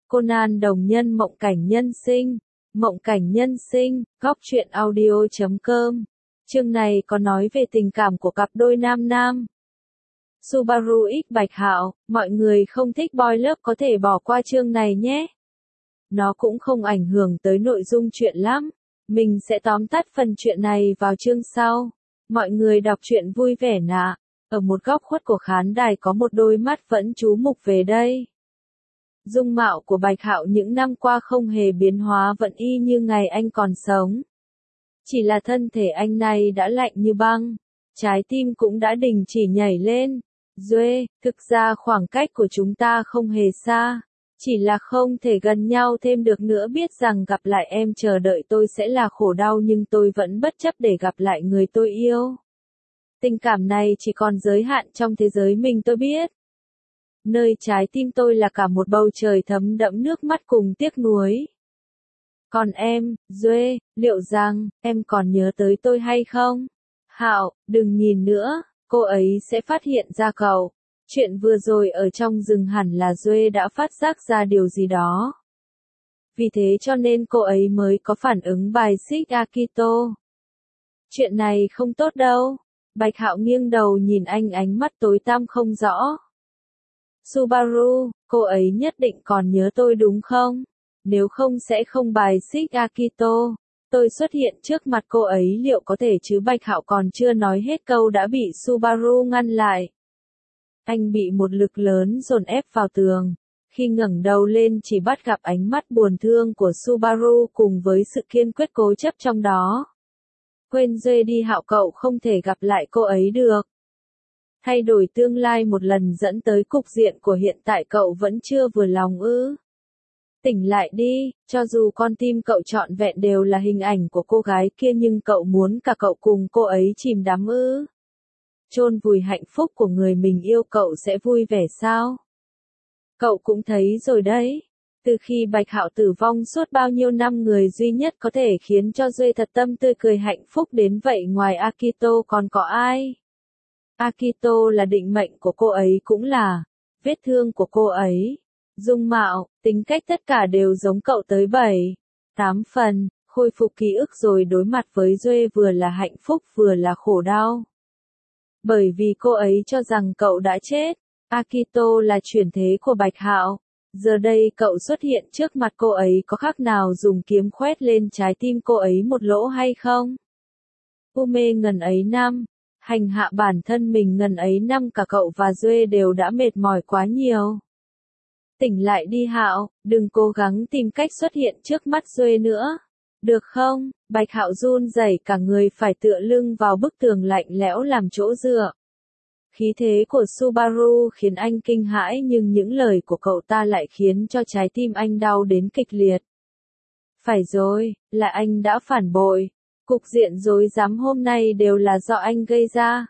Conan đồng nhân mộng cảnh nhân sinh. Mộng cảnh nhân sinh, góc truyện audio.com. Chương này có nói về tình cảm của cặp đôi nam nam. Subaru X Bạch Hạo, mọi người không thích boy love có thể bỏ qua chương này nhé. Nó cũng không ảnh hưởng tới nội dung chuyện lắm. Mình sẽ tóm tắt phần chuyện này vào chương sau. Mọi người đọc truyện vui vẻ nạ. Ở một góc khuất của khán đài có một đôi mắt vẫn chú mục về đây. Dung mạo của Bạch Hạo những năm qua không hề biến hóa, vẫn y như ngày anh còn sống. Chỉ là thân thể anh này đã lạnh như băng, trái tim cũng đã đình chỉ nhảy lên. Duê, thực ra khoảng cách của chúng ta không hề xa, chỉ là không thể gần nhau thêm được nữa. Biết rằng gặp lại em chờ đợi tôi sẽ là khổ đau, nhưng tôi vẫn bất chấp để gặp lại người tôi yêu. Tình cảm này chỉ còn giới hạn trong thế giới mình tôi biết. Nơi trái tim tôi là cả một bầu trời thấm đẫm nước mắt cùng tiếc nuối. Còn em, Duê, liệu rằng, em còn nhớ tới tôi hay không? Hạo, đừng nhìn nữa, cô ấy sẽ phát hiện ra cậu. Chuyện vừa rồi ở trong rừng hẳn là Duê đã phát giác ra điều gì đó. Vì thế cho nên cô ấy mới có phản ứng bài xích Akito. Chuyện này không tốt đâu. Bạch Hạo nghiêng đầu nhìn anh, ánh mắt tối tăm không rõ. Subaru, cô ấy nhất định còn nhớ tôi đúng không? Nếu không sẽ không bài xích Akito. Tôi xuất hiện trước mặt cô ấy liệu có thể chứ? Bạch Hạo còn chưa nói hết câu đã bị Subaru ngăn lại. Anh bị một lực lớn dồn ép vào tường. Khi ngẩng đầu lên chỉ bắt gặp ánh mắt buồn thương của Subaru cùng với sự kiên quyết cố chấp trong đó. Quên Duê đi Hạo, cậu không thể gặp lại cô ấy được. Thay đổi tương lai một lần dẫn tới cục diện của hiện tại, cậu vẫn chưa vừa lòng ư? Tỉnh lại đi, cho dù con tim cậu trọn vẹn đều là hình ảnh của cô gái kia, nhưng cậu muốn cả cậu cùng cô ấy chìm đắm ư? Chôn vùi hạnh phúc của người mình yêu, cậu sẽ vui vẻ sao? Cậu cũng thấy rồi đấy. Từ khi Bạch Hạo tử vong suốt bao nhiêu năm, người duy nhất có thể khiến cho Duê thật tâm tươi cười hạnh phúc đến vậy ngoài Akito còn có ai? Akito là định mệnh của cô ấy, cũng là vết thương của cô ấy. Dung mạo, tính cách tất cả đều giống cậu tới 7-8 phần. Khôi phục ký ức rồi đối mặt với Duê vừa là hạnh phúc vừa là khổ đau. Bởi vì cô ấy cho rằng cậu đã chết. Akito là chuyển thế của Bạch Hạo. Giờ đây cậu xuất hiện trước mặt cô ấy, có khác nào dùng kiếm khoét lên trái tim cô ấy một lỗ hay không? Mê ngần ấy năm, hành hạ bản thân mình ngần ấy năm, cả cậu và Duê đều đã mệt mỏi quá nhiều. Tỉnh lại đi Hạo, đừng cố gắng tìm cách xuất hiện trước mắt Duê nữa. Được không? Bạch Hạo run rẩy cả người, phải tựa lưng vào bức tường lạnh lẽo làm chỗ dựa. Khí thế của Subaru khiến anh kinh hãi, nhưng những lời của cậu ta lại khiến cho trái tim anh đau đến kịch liệt. Phải rồi, là anh đã phản bội. Cục diện rối rắm hôm nay đều là do anh gây ra.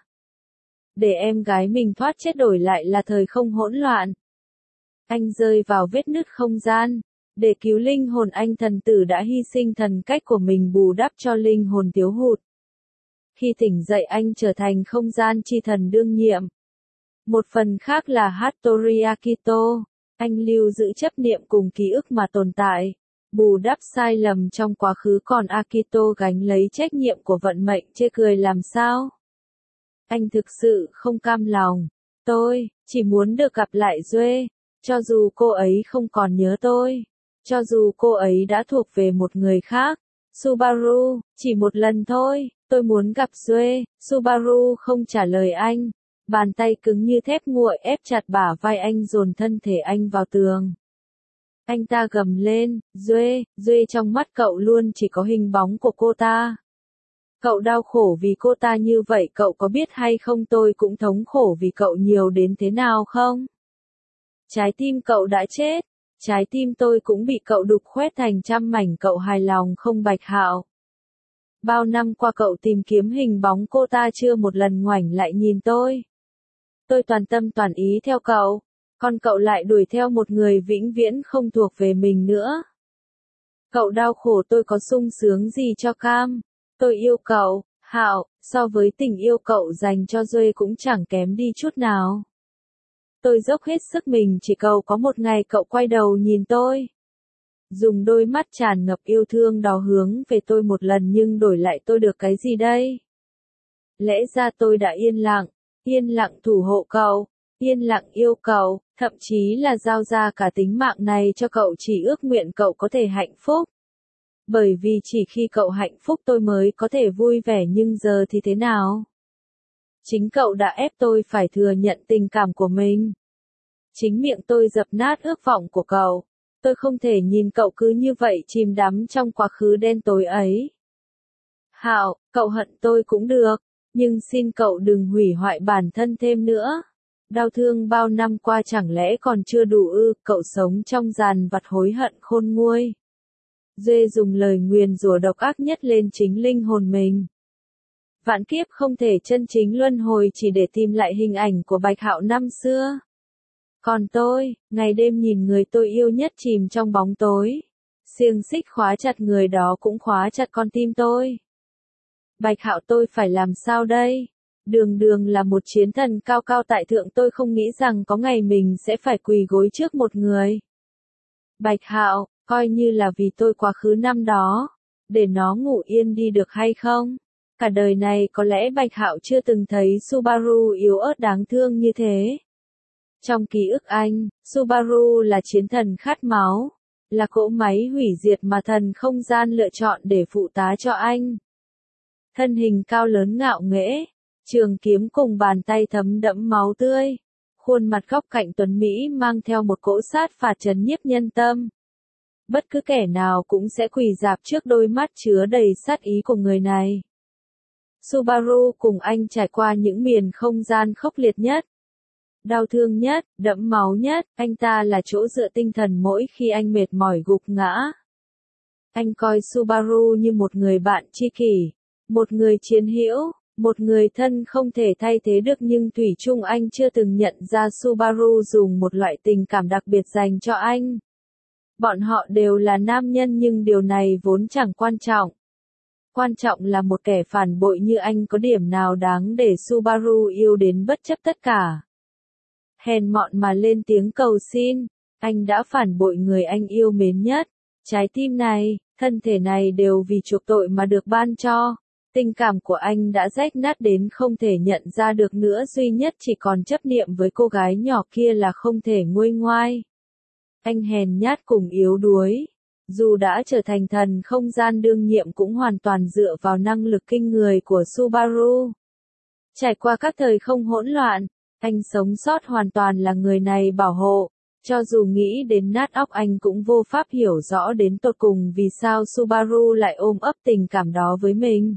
Để em gái mình thoát chết đổi lại là thời không hỗn loạn. Anh rơi vào vết nứt không gian. Để cứu linh hồn anh, thần tử đã hy sinh thần cách của mình bù đắp cho linh hồn thiếu hụt. Khi tỉnh dậy anh trở thành không gian chi thần đương nhiệm. Một phần khác là Hattori Akito. Anh lưu giữ chấp niệm cùng ký ức mà tồn tại. Bù đắp sai lầm trong quá khứ, còn Akito gánh lấy trách nhiệm của vận mệnh. Chê cười làm sao? Anh thực sự không cam lòng. Tôi chỉ muốn được gặp lại Duê. Cho dù cô ấy không còn nhớ tôi. Cho dù cô ấy đã thuộc về một người khác. Subaru, chỉ một lần thôi, tôi muốn gặp Duê. Subaru không trả lời anh. Bàn tay cứng như thép nguội ép chặt bả vai anh, dồn thân thể anh vào tường. Anh ta gầm lên, Duê, Duê, trong mắt cậu luôn chỉ có hình bóng của cô ta. Cậu đau khổ vì cô ta như vậy, cậu có biết hay không tôi cũng thống khổ vì cậu nhiều đến thế nào không? Trái tim cậu đã chết, trái tim tôi cũng bị cậu đục khoét thành trăm mảnh, cậu hài lòng không Bạch Hạo? Bao năm qua cậu tìm kiếm hình bóng cô ta, chưa một lần ngoảnh lại nhìn tôi. Tôi toàn tâm toàn ý theo cậu, còn cậu lại đuổi theo một người vĩnh viễn không thuộc về mình nữa. Cậu đau khổ, tôi có sung sướng gì cho cam? Tôi yêu cậu, Hạo, so với tình yêu cậu dành cho Duê cũng chẳng kém đi chút nào. Tôi dốc hết sức mình chỉ cầu có một ngày cậu quay đầu nhìn tôi. Dùng đôi mắt tràn ngập yêu thương đó hướng về tôi một lần nhưng đổi lại tôi được cái gì đây? Lẽ ra tôi đã yên lặng thủ hộ cậu, yên lặng yêu cậu, thậm chí là giao ra cả tính mạng này cho cậu chỉ ước nguyện cậu có thể hạnh phúc. Bởi vì chỉ khi cậu hạnh phúc tôi mới có thể vui vẻ nhưng giờ thì thế nào? Chính cậu đã ép tôi phải thừa nhận tình cảm của mình. Chính miệng tôi dập nát ước vọng của cậu. Tôi không thể nhìn cậu cứ như vậy chìm đắm trong quá khứ đen tối ấy. Hạo, cậu hận tôi cũng được, nhưng xin cậu đừng hủy hoại bản thân thêm nữa. Đau thương bao năm qua chẳng lẽ còn chưa đủ ư, cậu sống trong dàn vặt hối hận khôn nguôi. Dê dùng lời nguyền rủa độc ác nhất lên chính linh hồn mình. Vạn kiếp không thể chân chính luân hồi chỉ để tìm lại hình ảnh của Bạch Hạo năm xưa. Còn tôi, ngày đêm nhìn người tôi yêu nhất chìm trong bóng tối. Xiềng xích khóa chặt người đó cũng khóa chặt con tim tôi. Bạch Hạo tôi phải làm sao đây? Đường đường là một chiến thần cao cao tại thượng tôi không nghĩ rằng có ngày mình sẽ phải quỳ gối trước một người. Bạch Hạo, coi như là vì tôi quá khứ năm đó, để nó ngủ yên đi được hay không? Cả đời này có lẽ Bạch Hạo chưa từng thấy Subaru yếu ớt đáng thương như thế. Trong ký ức anh, Subaru là chiến thần khát máu, là cỗ máy hủy diệt mà thần không gian lựa chọn để phụ tá cho anh. Thân hình cao lớn ngạo nghễ, trường kiếm cùng bàn tay thấm đẫm máu tươi, khuôn mặt góc cạnh tuấn Mỹ mang theo một cỗ sát phạt trấn nhiếp nhân tâm. Bất cứ kẻ nào cũng sẽ quỳ rạp trước đôi mắt chứa đầy sát ý của người này. Subaru cùng anh trải qua những miền không gian khốc liệt nhất, đau thương nhất, đẫm máu nhất, anh ta là chỗ dựa tinh thần mỗi khi anh mệt mỏi gục ngã. Anh coi Subaru như một người bạn tri kỷ, một người chiến hữu, một người thân không thể thay thế được nhưng thủy chung anh chưa từng nhận ra Subaru dùng một loại tình cảm đặc biệt dành cho anh. Bọn họ đều là nam nhân nhưng điều này vốn chẳng quan trọng. Quan trọng là một kẻ phản bội như anh có điểm nào đáng để Subaru yêu đến bất chấp tất cả. Hèn mọn mà lên tiếng cầu xin, anh đã phản bội người anh yêu mến nhất. Trái tim này, thân thể này đều vì chuộc tội mà được ban cho. Tình cảm của anh đã rách nát đến không thể nhận ra được nữa, duy nhất chỉ còn chấp niệm với cô gái nhỏ kia là không thể nguôi ngoai. Anh hèn nhát cùng yếu đuối. Dù đã trở thành thần không gian đương nhiệm cũng hoàn toàn dựa vào năng lực kinh người của Subaru. Trải qua các thời không hỗn loạn, anh sống sót hoàn toàn là người này bảo hộ. Cho dù nghĩ đến nát óc anh cũng vô pháp hiểu rõ đến tột cùng vì sao Subaru lại ôm ấp tình cảm đó với mình.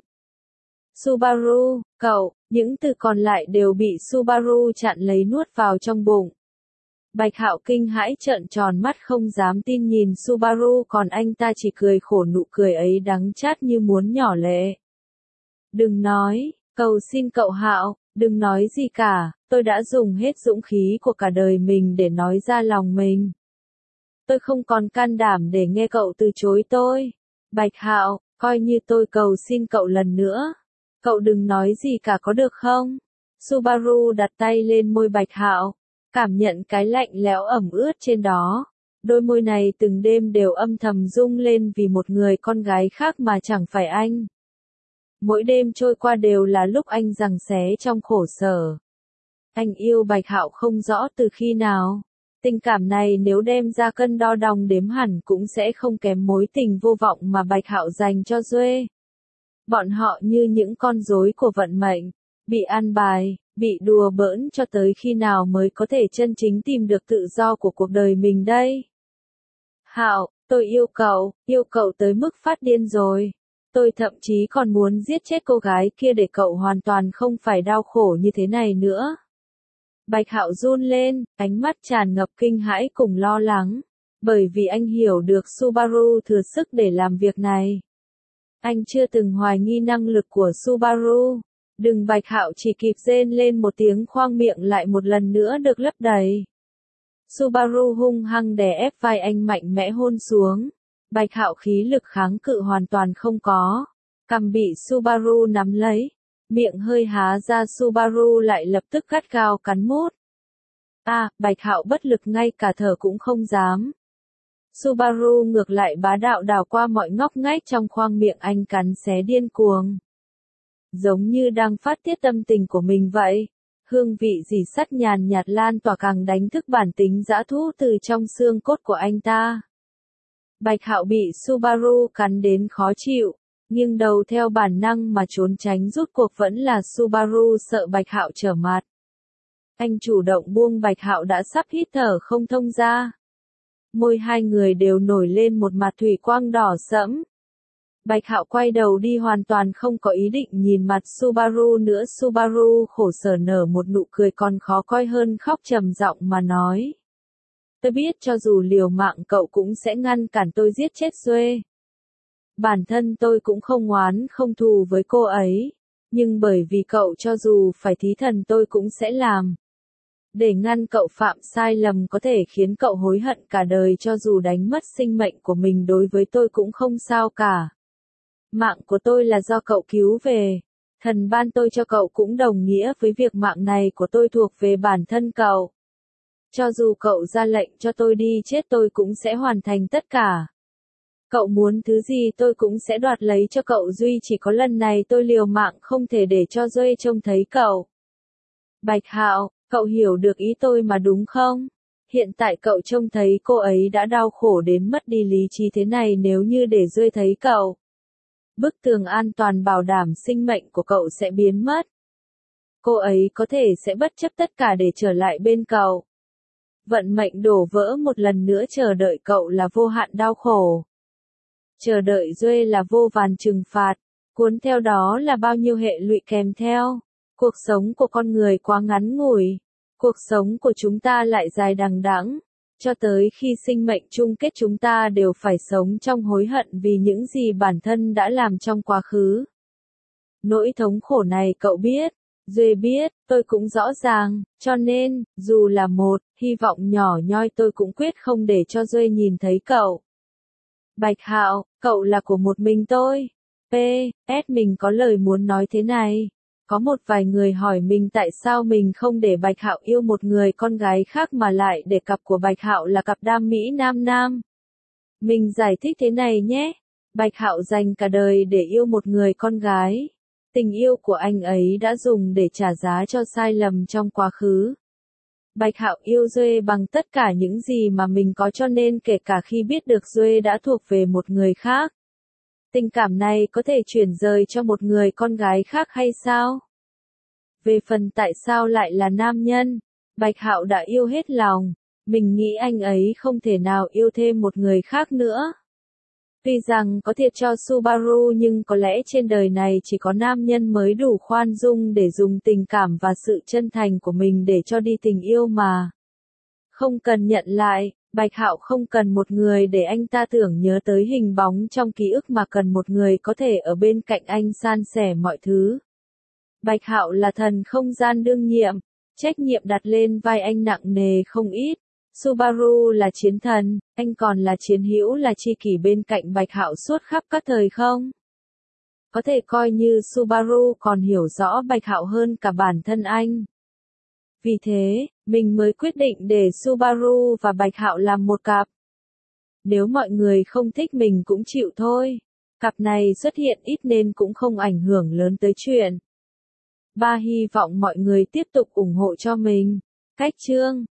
Subaru, cậu, những từ còn lại đều bị Subaru chặn lấy nuốt vào trong bụng. Bạch Hạo kinh hãi trợn tròn mắt không dám tin nhìn Subaru còn anh ta chỉ cười khổ, nụ cười ấy đắng chát như muốn nhỏ lệ. Đừng nói, cầu xin cậu Hạo, đừng nói gì cả, tôi đã dùng hết dũng khí của cả đời mình để nói ra lòng mình. Tôi không còn can đảm để nghe cậu từ chối tôi. Bạch Hạo, coi như tôi cầu xin cậu lần nữa. Cậu đừng nói gì cả có được không? Subaru đặt tay lên môi Bạch Hạo, cảm nhận cái lạnh lẽo ẩm ướt trên đó. Đôi môi này từng đêm đều âm thầm rung lên vì một người con gái khác mà chẳng phải anh. Mỗi đêm trôi qua đều là lúc anh giằng xé trong khổ sở. Anh yêu Bạch Hạo không rõ từ khi nào. Tình cảm này nếu đem ra cân đo đong đếm hẳn cũng sẽ không kém mối tình vô vọng mà Bạch Hạo dành cho Duê. Bọn họ như những con rối của vận mệnh, bị ăn bài, bị đùa bỡn cho tới khi nào mới có thể chân chính tìm được tự do của cuộc đời mình đây. Hạo, tôi yêu cậu tới mức phát điên rồi. Tôi thậm chí còn muốn giết chết cô gái kia để cậu hoàn toàn không phải đau khổ như thế này nữa. Bạch Hạo run lên, ánh mắt tràn ngập kinh hãi cùng lo lắng, bởi vì anh hiểu được Subaru thừa sức để làm việc này. Anh chưa từng hoài nghi năng lực của Subaru. Đừng, Bạch Hạo chỉ kịp rên lên một tiếng, khoang miệng lại một lần nữa được lấp đầy. Subaru hung hăng đè ép vai anh mạnh mẽ hôn xuống. Bạch Hạo khí lực kháng cự hoàn toàn không có. Cằm bị Subaru nắm lấy. Miệng hơi há ra, Subaru lại lập tức gắt gao cắn mút. Bạch Hạo bất lực ngay cả thở cũng không dám. Subaru ngược lại bá đạo đảo qua mọi ngóc ngách trong khoang miệng anh cắn xé điên cuồng. Giống như đang phát tiết tâm tình của mình vậy. Hương vị rỉ sắt nhàn nhạt lan tỏa càng đánh thức bản tính dã thú từ trong xương cốt của anh ta. Bạch Hạo bị Subaru cắn đến khó chịu, nghiêng đầu theo bản năng mà trốn tránh, rút cuộc vẫn là Subaru sợ Bạch Hạo trở mặt. Anh chủ động buông Bạch Hạo đã sắp hít thở không thông ra. Môi hai người đều nổi lên một mặt thủy quang đỏ sẫm. Bạch Hạo quay đầu đi hoàn toàn không có ý định nhìn mặt Subaru nữa. Subaru khổ sở nở một nụ cười còn khó coi hơn khóc, trầm giọng mà nói. Tôi biết cho dù liều mạng cậu cũng sẽ ngăn cản tôi giết chết Duê. Bản thân tôi cũng không oán không thù với cô ấy. Nhưng bởi vì cậu cho dù phải thí thần tôi cũng sẽ làm. Để ngăn cậu phạm sai lầm có thể khiến cậu hối hận cả đời, cho dù đánh mất sinh mệnh của mình đối với tôi cũng không sao cả. Mạng của tôi là do cậu cứu về. Thần ban tôi cho cậu cũng đồng nghĩa với việc mạng này của tôi thuộc về bản thân cậu. Cho dù cậu ra lệnh cho tôi đi chết tôi cũng sẽ hoàn thành tất cả. Cậu muốn thứ gì tôi cũng sẽ đoạt lấy cho cậu, duy chỉ có lần này tôi liều mạng không thể để cho Duê trông thấy cậu. Bạch Hạo, cậu hiểu được ý tôi mà đúng không? Hiện tại cậu trông thấy cô ấy đã đau khổ đến mất đi lý trí thế này, nếu như để Duê thấy cậu, bức tường an toàn bảo đảm sinh mệnh của cậu sẽ biến mất. Cô ấy có thể sẽ bất chấp tất cả để trở lại bên cậu. Vận mệnh đổ vỡ một lần nữa chờ đợi cậu là vô hạn đau khổ. Chờ đợi Duê là vô vàn trừng phạt, cuốn theo đó là bao nhiêu hệ lụy kèm theo. Cuộc sống của con người quá ngắn ngủi, cuộc sống của chúng ta lại dài đằng đẵng, cho tới khi sinh mệnh chung kết chúng ta đều phải sống trong hối hận vì những gì bản thân đã làm trong quá khứ. Nỗi thống khổ này cậu biết, Duê biết, tôi cũng rõ ràng, cho nên, dù là một hy vọng nhỏ nhoi tôi cũng quyết không để cho Duê nhìn thấy cậu. Bạch Hạo, cậu là của một mình tôi. P.S. Mình có lời muốn nói thế này. Có một vài người hỏi mình tại sao mình không để Bạch Hạo yêu một người con gái khác mà lại để cặp của Bạch Hạo là cặp đam mỹ nam nam. Mình giải thích thế này nhé. Bạch Hạo dành cả đời để yêu một người con gái. Tình yêu của anh ấy đã dùng để trả giá cho sai lầm trong quá khứ. Bạch Hạo yêu Duê bằng tất cả những gì mà mình có, cho nên kể cả khi biết được Duê đã thuộc về một người khác, tình cảm này có thể chuyển rời cho một người con gái khác hay sao? Về phần tại sao lại là nam nhân, Bạch Hạo đã yêu hết lòng, mình nghĩ anh ấy không thể nào yêu thêm một người khác nữa. Tuy rằng có thiệt cho Subaru nhưng có lẽ trên đời này chỉ có nam nhân mới đủ khoan dung để dùng tình cảm và sự chân thành của mình để cho đi tình yêu mà. Không cần nhận lại, Bạch Hạo không cần một người để anh ta tưởng nhớ tới hình bóng trong ký ức mà cần một người có thể ở bên cạnh anh san sẻ mọi thứ. Bạch Hạo là thần không gian đương nhiệm, trách nhiệm đặt lên vai anh nặng nề không ít. Subaru là chiến thần, anh còn là chiến hữu, là tri kỷ bên cạnh Bạch Hạo suốt khắp các thời không? Có thể coi như Subaru còn hiểu rõ Bạch Hạo hơn cả bản thân anh. Vì thế, mình mới quyết định để Subaru và Bạch Hạo làm một cặp. Nếu mọi người không thích mình cũng chịu thôi. Cặp này xuất hiện ít nên cũng không ảnh hưởng lớn tới chuyện. Hy vọng mọi người tiếp tục ủng hộ cho mình. Cách chương